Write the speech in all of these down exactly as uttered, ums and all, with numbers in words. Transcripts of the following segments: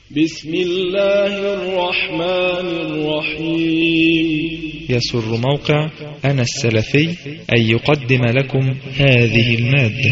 بسم الله الرحمن الرحيم. يسر موقع أنا السلفي أن يقدم لكم هذه المادة.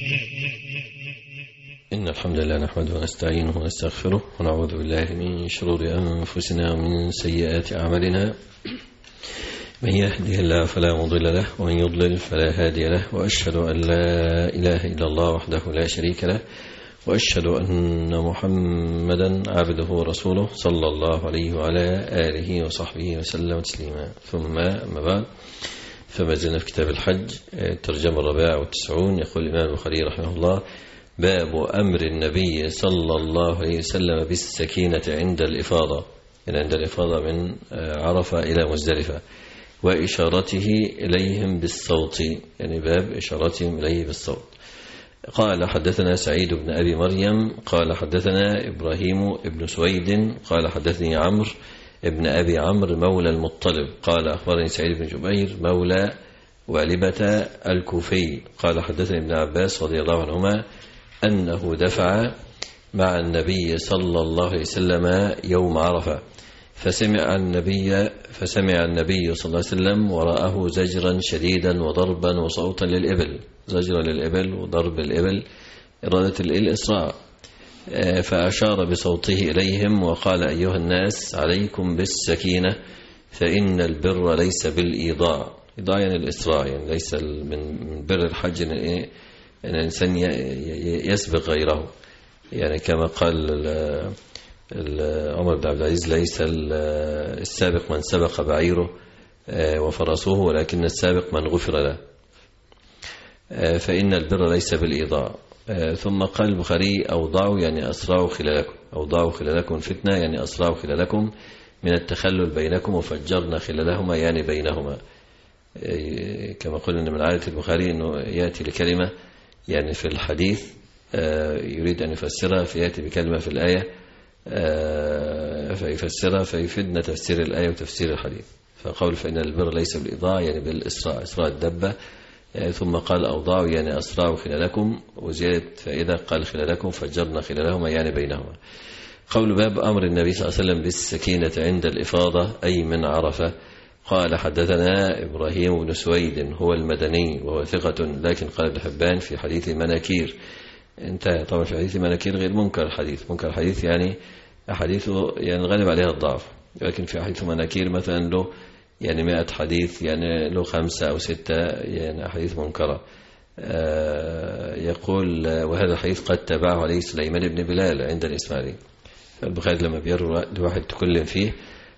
إن الحمد لله نحمده ونستعينه ونستغفره ونعوذ بالله من شرور أنفسنا ومن سيئات أعمالنا. من يهده الله فلا مضل له ومن يضلل فلا هادي له، وأشهد أن لا إله إلا الله وحده لا شريك له، وأشهد أن محمدا عبده ورسوله صلى الله عليه وعلى آله وصحبه وسلم تسليما. ثم أما بعد، فما زلنا في كتاب الحج، الترجمة الرابعة والتسعون. يقول الإمام البخاري رحمه الله: باب أمر النبي صلى الله عليه وسلم بالسكينة عند الإفاضة، يعني عند الإفاضة من عرفة إلى مزدلفة، وإشارته إليهم بالصوت، يعني باب إشارتهم إليه بالصوت. قال: حدثنا سعيد بن أبي مريم قال حدثنا إبراهيم بن سويد قال حدثني عمرو بن أبي عمرو مولى المطلب قال أخبرني سعيد بن جبير مولى والبة الكوفي قال حدثني ابن عباس رضي الله عنهما أنه دفع مع النبي صلى الله عليه وسلم يوم عرفة، فسمع النبي فسمع النبي صلى الله عليه وسلم وراءه زجرا شديدا وضربا وصوتا للإبل، زجرا للإبل وضرب الإبل، إرادة الإسراع، فأشار بصوته إليهم وقال: أيها الناس عليكم بالسكينة فإن البر ليس بالإيضاع. إيضاع يعني الإسراع، يعني ليس من بر الحج أن الإنسان يسبق غيره، يعني كما قال عمر بن عبد العزيز: ليس السابق من سبق بعيره وفرسه، ولكن السابق من غفر له، فإن البر ليس بالإيضاع. ثم قال البخاري: أوضعوا يعني أسرعوا خلالكم، أوضعوا خلالكم فتنة يعني أسرعوا خلالكم من التخلل بينكم وفجرنا خلالهما يعني بينهما. كما قلنا من عادة البخاري أنه يأتي لكلمة يعني في الحديث يريد أن يفسرها، فيأتي بكلمة في الآية فيفسرها، فيفيدنا تفسير الآية وتفسير الحديث. فقول فإن البر ليس بالإضاعة يعني بالإسراء، إسراء الدبة. ثم قال: أوضاعوا يعني أسرعوا خلالكم، وزيادة فإذا قال خلالكم فجرنا خلالهما يعني بينهما. قول باب أمر النبي صلى الله عليه وسلم بالسكينة عند الإفاضة أي من عرفة. قال: حدثنا إبراهيم بن سويد هو المدني وهو ثقة، لكن قال ابن حبان في حديث مناكير، انتهى. طبعا في حديث مناكير غير منكر الحديث، منكر الحديث يعني أحاديثه يعني غالب عليها الضعف، لكن في حديث مناكير مثلا له يعني مئة حديث، يعني له خمسة أو ستة يعني أحاديث منكرة. يقول: وهذا الحديث قد تبعه عليه سليمان بن بلال عند الإسماعيلي. فالبخاري لما بيروي لواحد تكلم فيه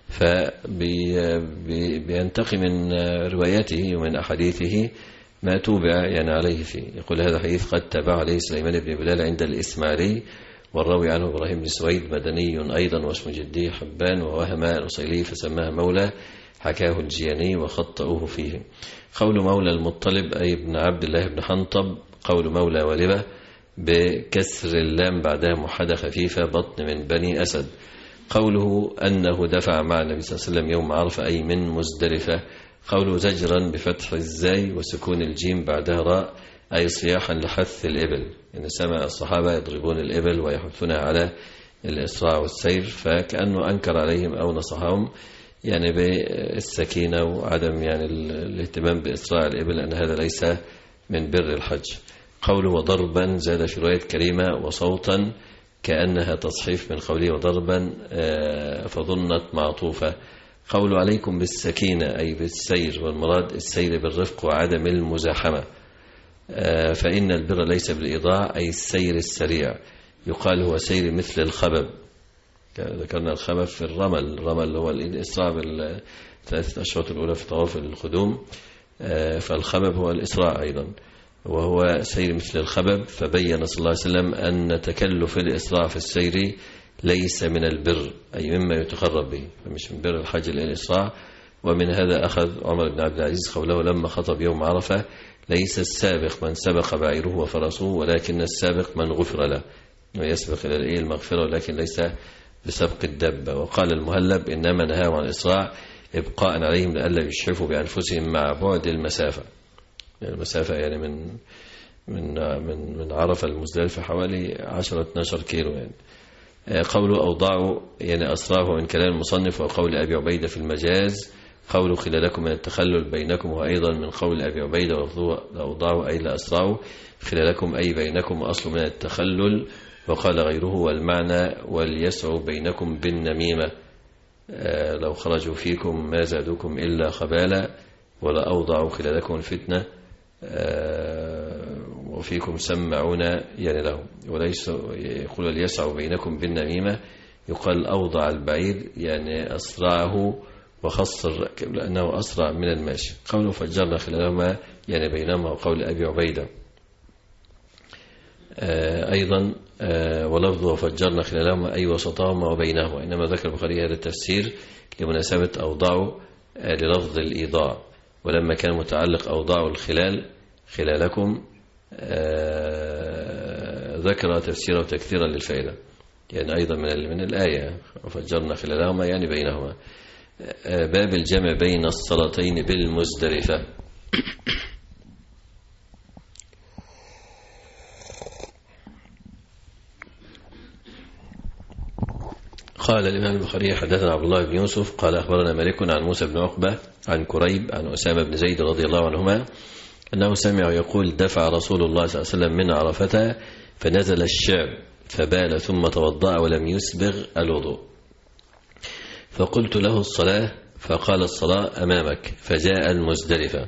فبينتقي من روايته ومن أحاديثه ما توبع يعني عليه فيه. يقول: هذا الحديث قد تبعه عليه سليمان بن بلال عند الإسماعيلي، والراوي عنه إبراهيم بن سويد مدني أيضا واسم جدي حبان، ووهم الأصيلي فسماه مولى، حكاه الجياني وخطأوه فيه. قول مولى المطلب أي ابن عبد الله بن حنطب، قول مولى والبة بكسر اللام بعدها موحدة خفيفة بطن من بني أسد. قوله أنه دفع مع النبي صلى الله عليه وسلم يوم عرفة أي من مزدلفة. قوله زجرا بفتح الزاي وسكون الجيم بعدها راء أي صياحا لحث الإبل، يعني سمع الصحابة يضربون الإبل ويحثونها على الإسراع والسير، فكأنه أنكر عليهم أو نصحهم يعني بالسكينة وعدم يعني الاهتمام بإسراع الإبل، أن هذا ليس من بر الحج. قوله وضربا زاد في رواية كريمة وصوتا كأنها تصحيف من قوله وضربا فظنت معطوفة. قوله عليكم بالسكينة أي بالسير، والمراد السير بالرفق وعدم المزاحمة. فإن البر ليس بالإضاع أي السير السريع، يقال هو سير مثل الخبب. ذكرنا الخبب في الرمل، الرمل هو الإسراع بالثلاثة أشواط الأولى في طواف القدوم، فالخبب هو الإسراع أيضا، وهو سير مثل الخبب. فبين صلى الله عليه وسلم أن تكلف الإسراع في السير ليس من البر أي مما يتقرب به، فمش من بر الحج الإسراع. ومن هذا أخذ عمر بن عبد العزيز قوله لما خطب يوم عرفة: ليس السابق من سبق بعيره وفرسه، ولكن السابق من غفر له، ويسبق إلى المغفرة ولكن ليس بسبق الدبة. وقال المهلب: إنما نهاهم عن الإسراع إبقاء عليهم لئلا يشحفوا بأنفسهم مع بعد المسافة، يعني المسافة يعني من من من من عرفة المزدلفة حوالي عشرة اثناشر كيلو يعني. قوله أوضعوا يعني أسرعه من كلام المصنف، وقول أبي عبيدة في المجاز قوله خلالكم من التخلل بينكم، وأيضا من قول أبي عبيدة أوضعوا أي لا أسرعوا خلالكم أي بينكم، وأصل من التخلل. وقال غيره والمعنى وليسعوا بينكم بالنميمة، آه لو خرجوا فيكم ما زادوكم إلا خبالا ولا أوضعوا خلالكم الفتنة، آه وفيكم سمعون يعني لهم. وليس يقول ليسعوا بينكم بالنميمة، يقال أوضع البعير يعني أسرعه وخصر لأنه أسرع من الماشي. قوله فجرنا خلالهما يعني بينهما، وقول أبي عبيدة آه أيضا آه ولفظه وفجرنا خلالهما أي وسطهما وبينهما، إنما ذكر البخاري هذا التفسير لمناسبة أوضعوا آه للفظ الإيضاع، ولما كان متعلق أوضعوا الخلال خلالكم آه ذكر تفسيره تكثيرا للفائدة، يعني أيضا من من الآية وفجرنا خلالهما يعني بينهما. آه باب الجمع بين الصلاتين بالمزدلفة. قال الإمام البخاري حدثنا عبد الله بن يوسف قال أخبرنا مالك عن موسى بن عقبة عن كريب عن أسامة بن زيد رضي الله عنهما أنه سمع يقول دفع رسول الله صلى الله عليه وسلم من عرفة فنزل الشعب فبال ثم توضأ ولم يسبغ الوضوء، فقلت له الصلاة فقال الصلاة أمامك، فجاء المزدلفة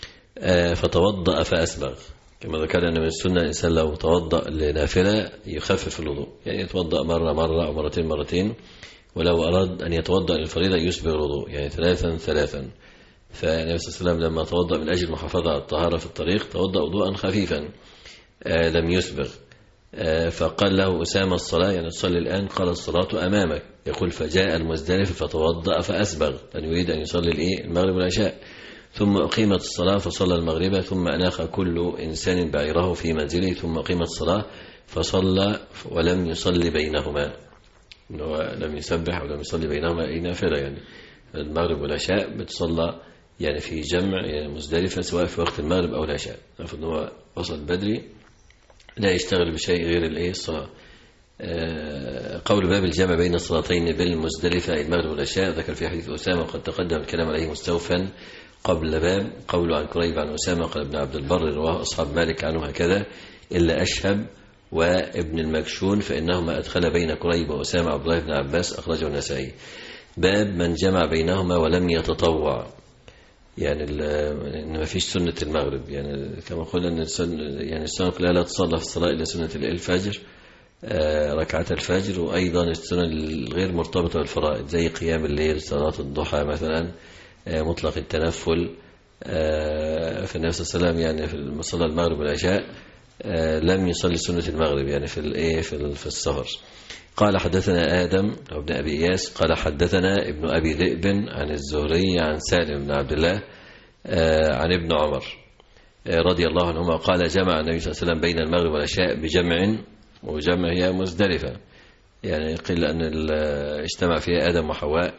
فتوضأ فأسبغ، كما ذكر أن من السنة الإنسان لو توضأ لنافلة يخفف الوضوء، يعني يتوضأ مرة مرة أو مرتين مرتين، ولو أراد أن يتوضأ للفريضة يسبغ الوضوء يعني ثلاثا ثلاثا. فالنبي صلى الله عليه وسلم لما توضأ من أجل المحافظة على الطهارة في الطريق توضأ وضوءا خفيفا آه لم يسبغ. آه فقال له أسامة الصلاة يعني تصلي الآن، قال الصلاة أمامك، يقول فجاء المزدلف فتوضأ فأسبغ، أن يريد أن يصلي الإيه المغرب والعشاء، ثم أقيمت الصلاة فصلى المغرب، ثم أناخ كل إنسان بعيره في منزله، ثم أقيمت الصلاة فصلى ولم يصلي بينهما، إنه لم يسبح ولم يصلي بينهما أي نافلة، يعني المغرب والعشاء بتصلى يعني في جمع يعني مزدلفة سواء في وقت المغرب أو العشاء، المفروض أنه وصل بدري لا يشتغل بشيء غير الإيه الصلاة. قول باب الجمع بين الصلاتين بالمزدلفة أي المغرب والعشاء ذكر في حديث أسامة وقد تقدم الكلام عليه مستوفا قبل باب. قول عن كريب عن أسامة قال ابن عبد البر رواه أصحاب مالك عنه هكذا إلا أشهب وابن المكشون فإنهما أدخل بين كريب وأسامة عبد الله بن عباس أخرجه النسائي. باب من جمع بينهما ولم يتطوع، يعني إن ما فيش سنة المغرب، يعني كما قلنا أن السنة يعني السنة كلها لا تصلى في الصلاة إلا سنة الفجر ركعة الفجر، وأيضا السنة الغير مرتبطة بالفرائض زي قيام الليل صلاة الضحى مثلا مطلق التنفل. فالنبي صلى الله عليه وسلم يعني في صلاة المغرب والعشاء لم يصلي سنة المغرب يعني في الايه في السهر. قال حدثنا آدم ابن أبي إياس قال حدثنا ابن أبي ذئب عن الزهري عن سالم بن عبد الله عن ابن عمر رضي الله عنهما قال جمع النبي صلى الله عليه وسلم بين المغرب والعشاء بجمع، وجمع هي مزدلفة، يعني قيل أن اجتمع فيها آدم وحواء،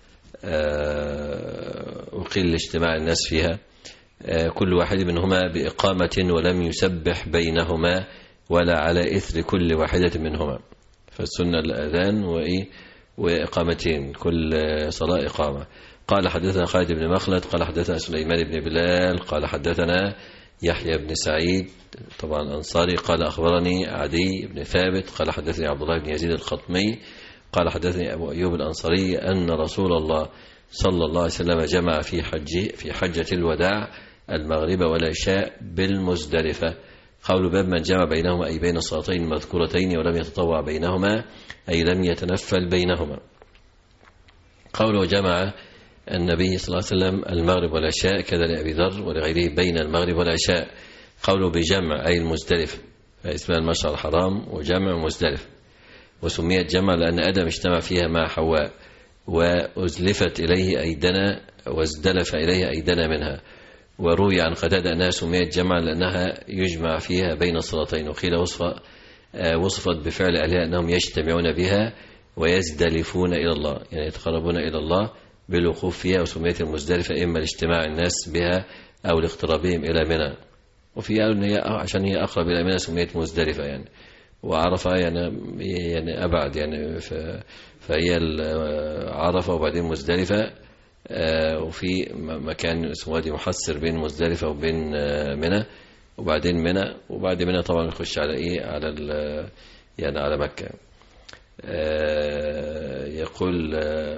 وقيل لاجتماع الناس فيها، كل واحد منهما بإقامة ولم يسبح بينهما ولا على إثر كل واحدة منهما، فالسنة الأذان وإيه وإقامتين كل صلاة إقامة. قال حدثنا خالد بن مخلد قال حدثنا سليمان بن بلال قال حدثنا يحيى بن سعيد طبعا الأنصاري قال أخبرني عدي بن ثابت قال حدثني عبد الله بن يزيد الخطمي قال حدثني أبو أيوب الأنصاري أن رسول الله صلى الله عليه وسلم جمع في حج في حجة الوداع المغرب والعشاء بالمزدلفة. قول باب من جمع بينهما أي بين الصلاتين المذكورتين ولم يتطوع بينهما أي لم يتنفل بينهما. قوله جمع النبي صلى الله عليه وسلم المغرب والعشاء كذا لأبي ذر ولغيره بين المغرب والعشاء. قوله بجمع أي المزدلف اسمها المشعر الحرام وجمع مزدلف، وسميت جمع لأن آدم اجتمع فيها مع حواء وأزلفت إليه أيدنا وازدلف إليه أيدنا منها. وروي عن قتادة أنها سميت جمع لأنها يجمع فيها بين الصلاتين، وقيل وصف وصفت بفعل أهلها أنهم يجتمعون بها ويزدلفون إلى الله، يعني يتقربون إلى الله بالوقوف فيها، وسميت المزدلفة إما لاجتماع الناس بها أو لاقترابهم إلى منى، وفي قالوا أن هي عشان هي أقرب إلى منى سميت مزدلفة يعني. وعرفة يعني يعني أبعد يعني، فهي عرفة وبعدين مزدلفة، وفي مكان اسمه وادي محسر بين مزدلفة وبين منى، وبعدين منى، وبعد منى طبعا يخش على إيه على يعني على مكة. يقول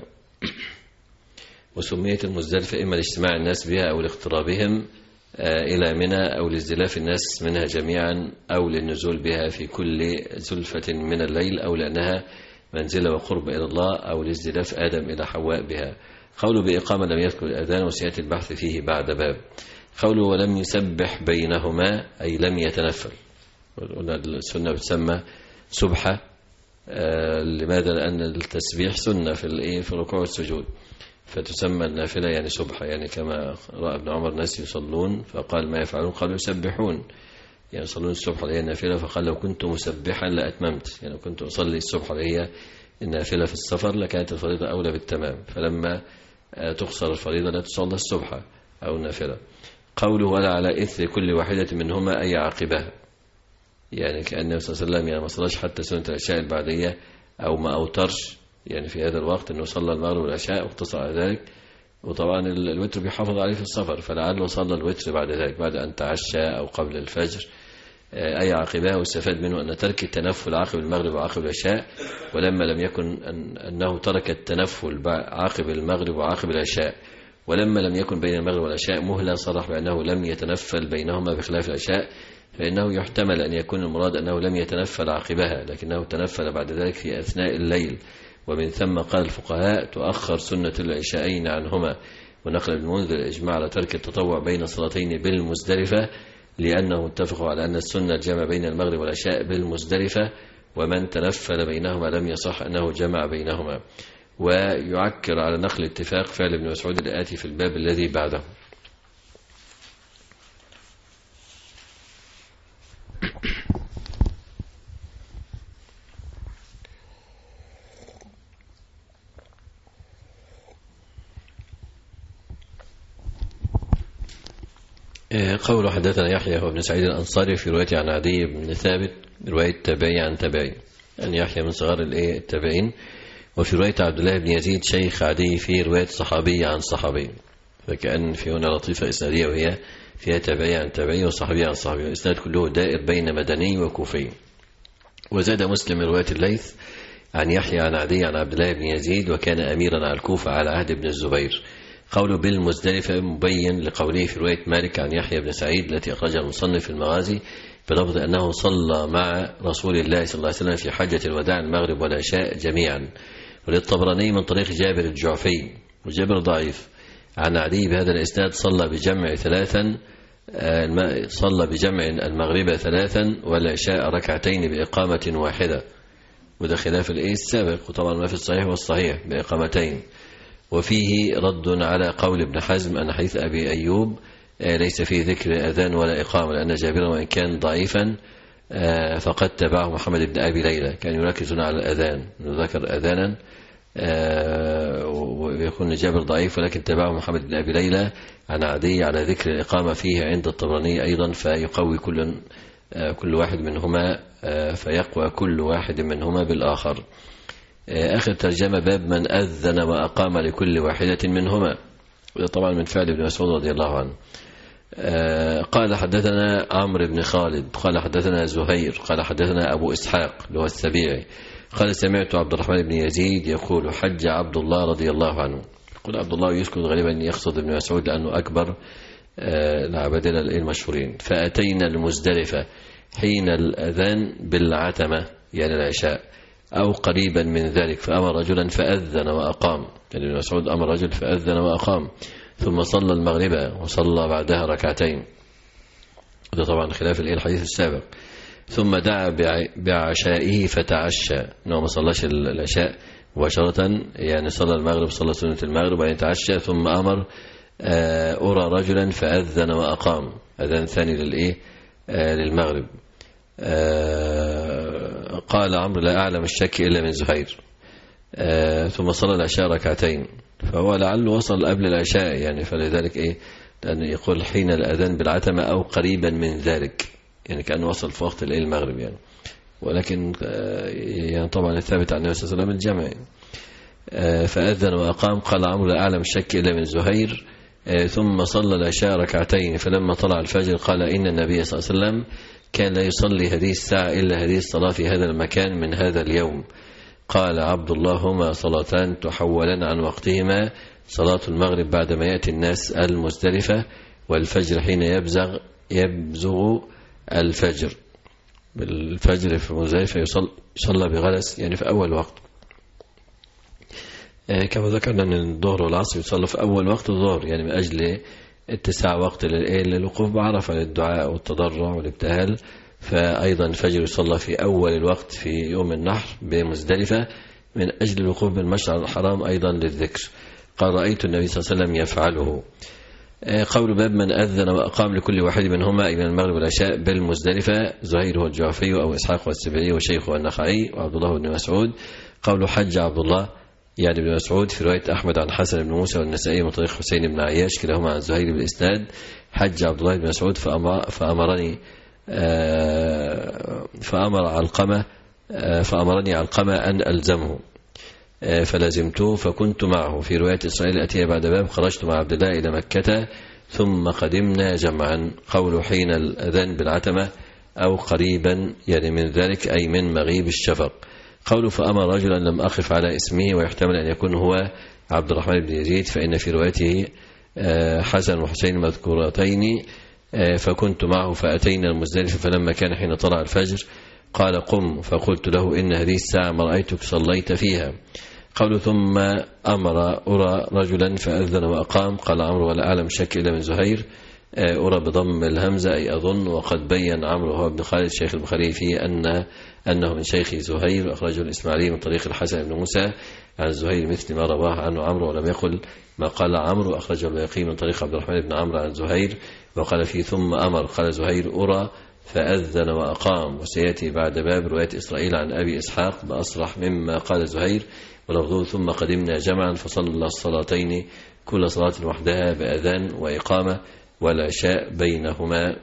وسميت المزدلفة إما لاجتماع الناس بها أو لاقترابهم إلى منى أو لازدلاف الناس منها جميعا أو للنزول بها في كل زلفة من الليل أو لأنها منزلة وقرب إلى الله أو لازدلاف آدم إلى حواء بها. قوله بإقامة لم يذكر الأذان وسيأتي البحث فيه بعد باب. قوله ولم يسبح بينهما أي لم يتنفل. السنة بتسمى سبحة. آه لماذا؟ لأن التسبيح سنة في في الركوع والسجود، فتسمى النافلة يعني سبحة، يعني كما رأى ابن عمر ناس يصلون فقال ما يفعلون؟ قالوا يسبحون، يعني يصلون السبحة اللي هي النافلة، فقال لو كنت مسبحا لأتممت، يعني لو كنت أصلي السبحة اللي هي النافلة في السفر لكانت الفريضة أولى بالتمام، فلما تقصر الفريضة لا تصلى السبحة أو النافلة. قوله ولا على إثر كل واحدة منهما أي عاقبها، يعني كأن النبي صلى الله عليه وسلم يعني ما صلاش حتى سنة العشاء البعدية أو ما أوترش يعني في هذا الوقت، أنه صلى المغرب والعشاء واقتصر على ذلك، وطبعا الوتر بيحافظ عليه في السفر، فلعله صلى الوتر بعد ذلك بعد أن تعشى أو قبل الفجر. أي عاقبها، واستفاد منه أن ترك التنفل عقب المغرب وعقب العشاء، ولما لم يكن أن أنه ترك التنفل عقب المغرب وعقب العشاء، ولما لم يكن بين المغرب والعشاء مهلا صرح بأنه لم يتنفل بينهما بخلاف العشاء، فإنه يحتمل أن يكون المراد أنه لم يتنفل عقبها لكنه تنفل بعد ذلك في أثناء الليل، ومن ثم قال الفقهاء تؤخر سنة العشاءين عنهما. ونقل ابن المنذر الإجماع على ترك التطوع بين الصلاتين بالمزدلفة، لأنه اتفقوا على أن السنة الجمع بين المغرب والعشاء بالمزدلفة، ومن تنفل بينهما لم يصح أنه جمع بينهما. ويعكر على نقل اتفاق فعل ابن مسعود الآتي في الباب الذي بعده. قول حدثنا يحيى وابن سعيد الأنصاري في رواية عن عدي بن ثابت رواية تابعي عن تابعي، أن يحيى من صغار التابعين، وفي رواية عبد الله بن يزيد شيخ عدي في رواية صحابي عن صحابي، فكأن في هنا لطيفة إسنادية وهي فيها تابعي عن تابعي وصحابي عن صحابي، الإسناد كله دائر بين مدني وكوفي. وزاد مسلم رواية الليث عن يحيى عن عدي عن عبد الله بن يزيد وكان أميرا على الكوفة على عهد ابن الزبير. قوله بالمزدلفة مبين لقوله في رواية مالك عن يحيى بن سعيد التي أخرجها المصنف في المغازي بلفظ أنه صلى مع رسول الله صلى الله عليه وسلم في حجة الوداع المغرب والعشاء جميعا. وللطبراني من طريق جابر الجعفي وجابر ضعيف عن علي بهذا الإسناد صلى بجمع ثلاثا صلى بجمع المغرب ثلاثا والعشاء ركعتين بإقامة واحدة، وده خلاف الإيه السابق، وطبعا ما في الصحيح والصحيح بإقامتين. وفيه رد على قول ابن حزم أن حديث أبي أيوب ليس فيه ذكر أذان ولا إقامة، لأن جابرا وإن كان ضعيفا فقد تبعه محمد بن أبي ليلى، كان يركزون على الأذان، ذكر أذانا ويكون جابر ضعيف ولكن تبعه محمد بن أبي ليلى عن عدي على ذكر الإقامة فيه عند الطبراني أيضا، فيقوي كل كل واحد منهما فيقوى كل واحد منهما بالآخر. آخر ترجمة باب من أذن وأقام لكل واحدة منهما، وده طبعا من فعل ابن مسعود رضي الله عنه. قال حدثنا عمرو بن خالد قال حدثنا زهير قال حدثنا أبو إسحاق اللي هو السبيعي قال سمعت عبد الرحمن بن يزيد يقول حج عبد الله رضي الله عنه. يقول عبد الله يسكت غالبا يقصد ابن مسعود لأنه أكبر العبادلة المشهورين. فأتينا المزدلفة حين الأذان بالعتمة يعني العشاء أو قريبا من ذلك، فأمر رجلا فأذن وأقام، يعني ابن مسعود أمر رجل فأذن وأقام، ثم صلى المغرب وصلى بعدها ركعتين، هذا طبعا خلاف الحديث السابق. ثم دعا بعشائه فتعشى، انه ما صلاش العشاء مباشرة، يعني صلى المغرب صلى سنة المغرب وبعدين تعشى، ثم أمر أرى رجلا فأذن وأقام، أذان ثاني للإيه للمغرب. قال عمرو لا أعلم الشك إلا من زهير. ثم صلى العشاء ركعتين، فهو لعله وصل قبل العشاء يعني، فلذلك إيه لأنه يقول حين الأذان بالعتمة أو قريبا من ذلك، يعني كأنه وصل في وقت المغرب يعني. ولكن يعني طبعا الثابت عن النبي صلى الله عليه وسلم الجمع. فأذن وأقام. قال عمرو لا أعلم الشك إلا من زهير. ثم صلى العشاء ركعتين، فلما طلع الفجر قال إن النبي صلى الله عليه وسلم كان لا يصلي هذه الساعة إلا هذه الصلاة في هذا المكان من هذا اليوم. قال عبد الله هما صلاتان تحولان عن وقتهما، صلاة المغرب بعدما يأتي الناس المزدلفة، والفجر حين يبزغ يبزغ الفجر. بالفجر في مزدلفة يصلى بغلس يعني في أول وقت، كما ذكرنا أن الظهر والعصر يصلى في أول وقت الظهر، يعني من أجل اتساع وقت للوقوف بعرفة للدعاء والتضرع والابتهال. فأيضا الفجر يصلى في أول الوقت في يوم النحر بمزدلفة من أجل الوقوف بالمشعر الحرام أيضا للذكر. قال رأيت النبي صلى الله عليه وسلم يفعله. قول باب من أذن وأقام لكل واحد منهما من المغرب والعشاء بالمزدلفة. زهير هو الجعفي أو إسحاق والسبعي وشيخ والنخعي وعبد الله بن مسعود. قول حج عبد الله يعني بن مسعود في رواية أحمد عن حسن بن موسى والنسائي من طريق حسين بن عياش كلاهما عن زهير بالإسناد. حج عبد الله بن مسعود فأمرني فأمر علقمة فأمرني علقمة أن ألزمه فلزمته فكنت معه. في رواية إسرائيل الأتية بعد باب خرجت مع عبد الله إلى مكة ثم قدمنا جمعا. قول حين الأذان بالعتمة أو قريبا يعني من ذلك أي من مغيب الشفق. قول فأمر رجلا لم أقف على اسمه ويحتمل أن يكون هو عبد الرحمن بن يزيد، فإن في روايته حسن وحسين مذكورتين. فكنت معه فأتينا المزدلفة، فلما كان حين طلع الفجر قال قم، فقلت له إن هذه الساعة ما رأيتك صليت فيها. قول ثم أمر أرى رجلا فأذن وأقام. قال عمرو ولا أعلم شك إلا من زهير. أرى بضم الهمزة أي أظن. وقد بين عمرو هو ابن خالد شيخ البخاري فيه أن أنه من شيخ زهير، أخرجه الإسماعيلي من طريق الحسن بن موسى عن زهير مثل ما رواه عنه عمرو، ولم يقل ما قال عمرو. أخرجه البيهقي من طريق عبد الرحمن بن عمرو عن زهير وقال فيه ثم أمر. قال زهير أرى فأذن وأقام. وسيأتي بعد باب رواية إسرائيل عن أبي إسحاق بأصرح مما قال زهير، ولفظه ثم قدمنا جمعا فصلى الصلاتين كل صلاة وحدها بأذان وإقامة والعشاء بينهما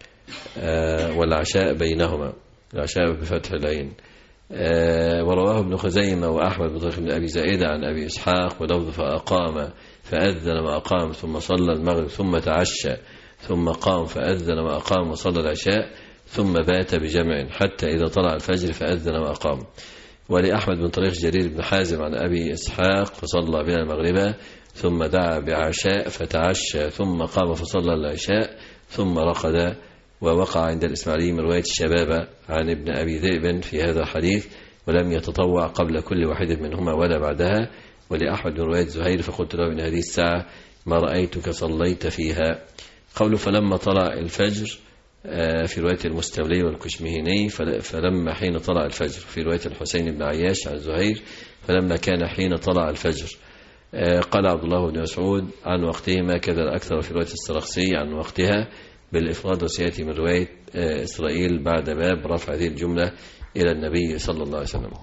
آه والعشاء بينهما العشاء بفتح العين. آه ورواه ابن خزيمة وأحمد بطريق بن أبي زائدة عن أبي إسحاق ولفظ فأقام فأذن وأقام ثم صلى المغرب ثم تعشى ثم قام فأذن وأقام وصلى العشاء ثم بات بجمع حتى إذا طلع الفجر فأذن وأقام. ولأحمد بن طريق جرير بن حازم عن أبي إسحاق فصلى بنا المغرب ثم دعا بعشاء فتعشى ثم قام فصلى العشاء ثم رقد. ووقع عند الإسماعيلي من رواية الشباب عن ابن أبي ذئب في هذا الحديث ولم يتطوع قبل كل واحد منهما ولا بعدها. ولأحمد من رواية زهير فقلت له إن هذه الساعة ما رأيتك صليت فيها. قوله فلما طلع الفجر في رواية المستولي والكشمهيني فلما حين طلع الفجر. في رواية الحسين بن عياش عن زهير فلما كان حين طلع الفجر. قال عبد الله بن مسعود عن وقتهما كذا الأكثر في رواية السرخسي عن وقتها بالإفراد. وسيأتي من رواية إسرائيل بعد باب رفع هذه الجملة إلى النبي صلى الله عليه وسلم.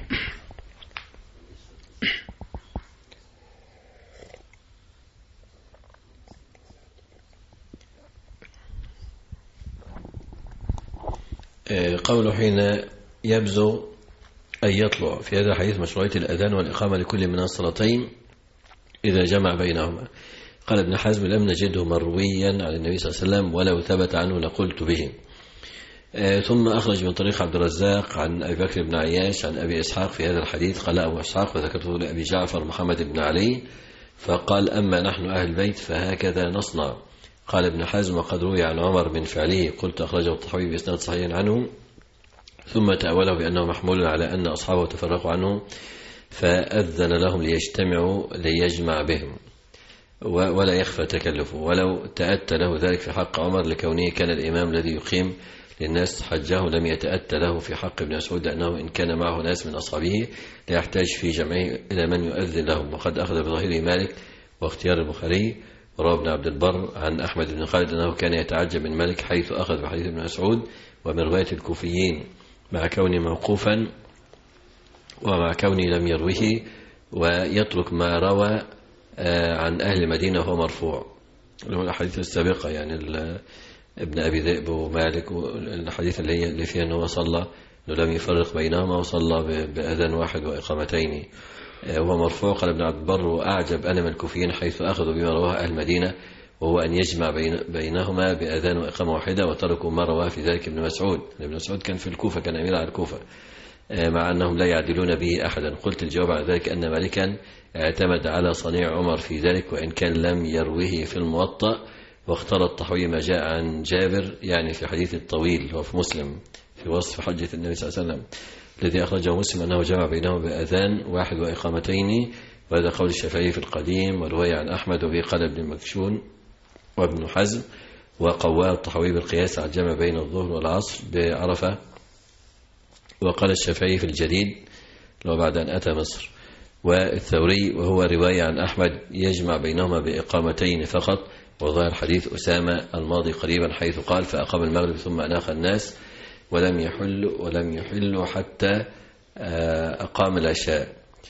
قوله حين يبزغ أي يطلع. في هذا الحديث مشروعية الأذان والإقامة لكل من الصلاتين إذا جمع بينهما. قال ابن حزم لم نجده مرويا عن النبي صلى الله عليه وسلم ولو ثبت عنه لقلت به. ثم أخرج من طريق عبد الرزاق عن أبي بكر بن عياش عن أبي إسحاق في هذا الحديث. قال أبو إسحاق وذكرته لأبي جعفر محمد بن علي فقال أما نحن أهل البيت فهكذا نصنع. قال ابن حزم وقد روي عن عمر من فعله قلت أخرجه الطحاوي بإسناد صحيح عنه ثم تأوله بأنه محمول على أن أصحابه تفرقوا عنه فأذن لهم ليجتمعوا ليجمع بهم ولا يخفى تكلفه. ولو تأتى له ذلك في حق عمر لكونه كان الإمام الذي يقيم للناس حجه لم يتأتى له في حق ابن مسعود لأنه إن كان معه ناس من أصحابه لا يحتاج في جمعه إلى من يؤذن لهم. وقد أخذ بظاهره مالك واختيار البخاري. وروى ابن عبد البر عن أحمد بن خالد أنه كان يتعجب من مالك حيث أخذ بحديث ابن مسعود ومن رواية الكوفيين مع كونه موقوفا ومع كونه لم يروه ويترك ما روى عن أهل المدينة وهو مرفوع اللي هو الأحاديث السابقة يعني ابن أبي ذئب ومالك والحديث اللي هي اللي فيها أنه صلى أنه لم يفرق بينهما وصلى بأذان واحد وإقامتين. وهو مرفوع. قال ابن عبد البر: وأعجب أنا من الكوفيين حيث أخذوا بما رواه أهل المدينة، وهو أن يجمع بين بينهما بأذان وإقامة واحدة، وتركوا ما رواه في ذلك ابن مسعود. ابن مسعود كان في الكوفة، كان أمير على الكوفة، مع أنهم لا يعدلون به أحدا. قلت الجواب على ذلك أن مالكا اعتمد على صنيع عمر في ذلك، وإن كان لم يروه في الموطأ، واختار الطحوي ما جاء عن جابر، يعني في حديث الطويل وفي مسلم في وصف حجة النبي صلى الله عليه وسلم الذي أخرجه مسلم أنه جمع بينهما بأذان واحد وإقامتين. وهذا قول الشافعي في القديم، ورواية عن أحمد، وبه قال ابن مكشون وابن حزم، وقواه الطحوي بالقياس على الجمع بين الظهر والعصر بعرفة. وقال الشافعي في الجديد لو بعد أن أتى مصر. والثوري وهو رواية عن أحمد يجمع بينهما بإقامتين فقط. وظاهر حديث أسامة الماضي قريبا حيث قال: فأقام المغرب ثم أناخ الناس ولم يحل ولم يحلوا حتى أقام العشاء.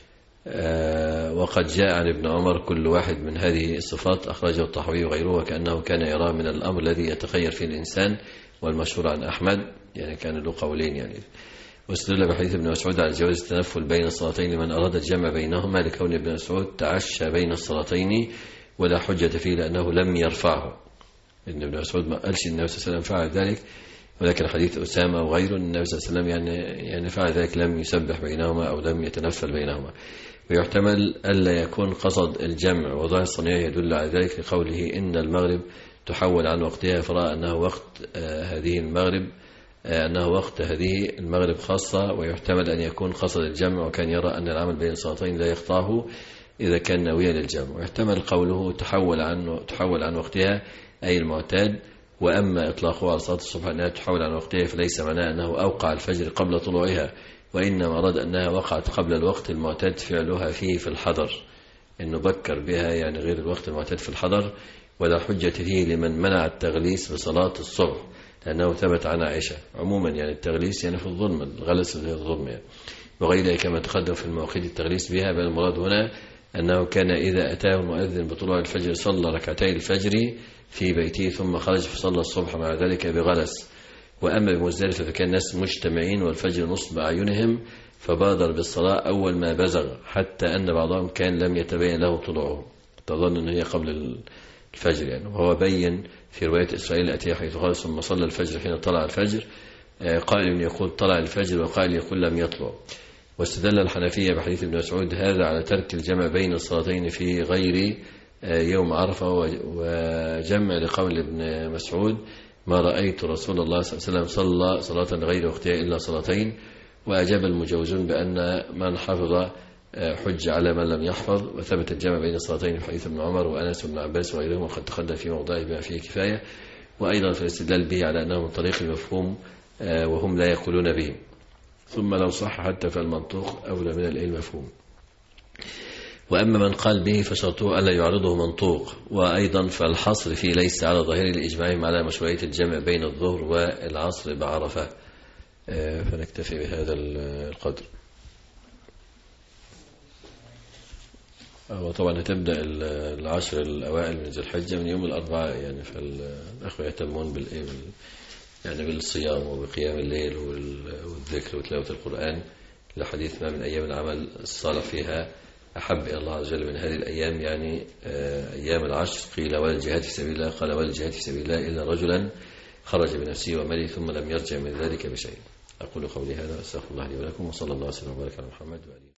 وقد جاء عن ابن عمر كل واحد من هذه الصفات أخرجه الطحوي وغيره، وكأنه كان يرى من الأمر الذي يتخير فيه الإنسان. والمشهور عن أحمد يعني كان له قولين يعني. واستدل بحديث ابن مسعود على جواز التنفل بين الصلاتين لمن أراد الجمع بينهما، لكون ابن مسعود تعشى بين الصلاتين ولا حجة فيه لأنه لم يرفعه. إن ابن مسعود ما قالش النبي صلى الله عليه وسلم فعل ذلك، ولكن حديث أسامة وغيره النبي صلى الله عليه وسلم يعني يعني فعل ذلك، لم يسبح بينهما أو لم يتنفل بينهما. ويحتمل ألا يكون قصد الجمع، وظاهر الصنيع يدل على ذلك لقوله: إن المغرب تحول عن وقتها، فرأى أنه وقت هذه المغرب أنه وقت هذه المغرب خاصة. ويحتمل أن يكون قصد الجمع، وكان يرى أن العمل بين الصلاتين لا يقطعه إذا كان ناويا للجمع. ويحتمل قوله تحول عن تحول عن وقتها أي المعتاد. وأما إطلاقه على صلاة الصبح أنها تحول عن وقتها فليس معناه أنه أوقع الفجر قبل طلوعها، وإنما أراد أنها وقعت قبل الوقت المعتاد فعلها فيه في الحضر، إنه بكر بها يعني غير الوقت المعتاد في الحضر. ولا حجة فيه لمن منع التغليس بصلاة الصبح، لأنه ثبت عن عائشة عموما يعني التغليس يعني في الظلم، الغلس غير الظلم يعني. وغيره كما تقدم في المواقيت التغليس بها، بل المراد هنا أنه كان إذا أتاه المؤذن بطلوع الفجر صلى ركعتي الفجر في بيته ثم خرج فصلى الصبح مع ذلك بغلس. وأما بمزدلفة فكان الناس مجتمعين والفجر نصب أعينهم، فبادر بالصلاة أول ما بزغ، حتى أن بعضهم كان لم يتبين له طلوعه، تظن أنه هي قبل الفجر يعني. وهو بين في رواية إسرائيل الأتية حيث قال: ثم صلى الفجر حين طلع الفجر. قائل يقول طلع الفجر، وقائل يقول لم يطلع. واستدل الحنفية بحديث ابن مسعود هذا على ترك الجمع بين الصلاتين في غير يوم عرفة، وجمع لقول ابن مسعود: ما رأيت رسول الله صلى الله عليه وسلم صلى صلاة غير وقتها إلا صلاتين. وأجاب المجوزون بأن من حفظ حج على من لم يحفظ، وثبت الجمع بين الصلاتين في حديث ابن عمر وأنس بن عباس وغيرهم، وقد تقدم في موضعه بما فيه كفاية. وأيضا في الاستدلال به على أنه من طريق المفهوم وهم لا يقولون به. ثم لو صح حتى فالمنطوق أولى من المفهوم. وأما من قال به فشرطه ألا يعرضه منطوق. وأيضا فالحصر فيه ليس على ظاهر الإجماع على مشروعية الجمع بين الظهر والعصر بعرفة. فنكتفي بهذا القدر. وطبعا هتبدأ العشر الأوائل من ذي الحجة من يوم الأربعاء يعني، فالأخوة يهتمون بالإيه يعني بالصيام وبقيام الليل والذكر وتلاوة القرآن، لحديث ما من أيام العمل الصالح فيها أحب إلى الله عز وجل من هذه الأيام يعني أيام العشر. قيل ولا الجهاد في سبيل الله، قال ولا الجهاد في سبيل الله إلا رجلا خرج بنفسه وماله ثم لم يرجع من ذلك بشيء. أقول قولي هذا، أستغفر الله لي ولكم، وصلى الله وسلم وبارك على محمد وآله.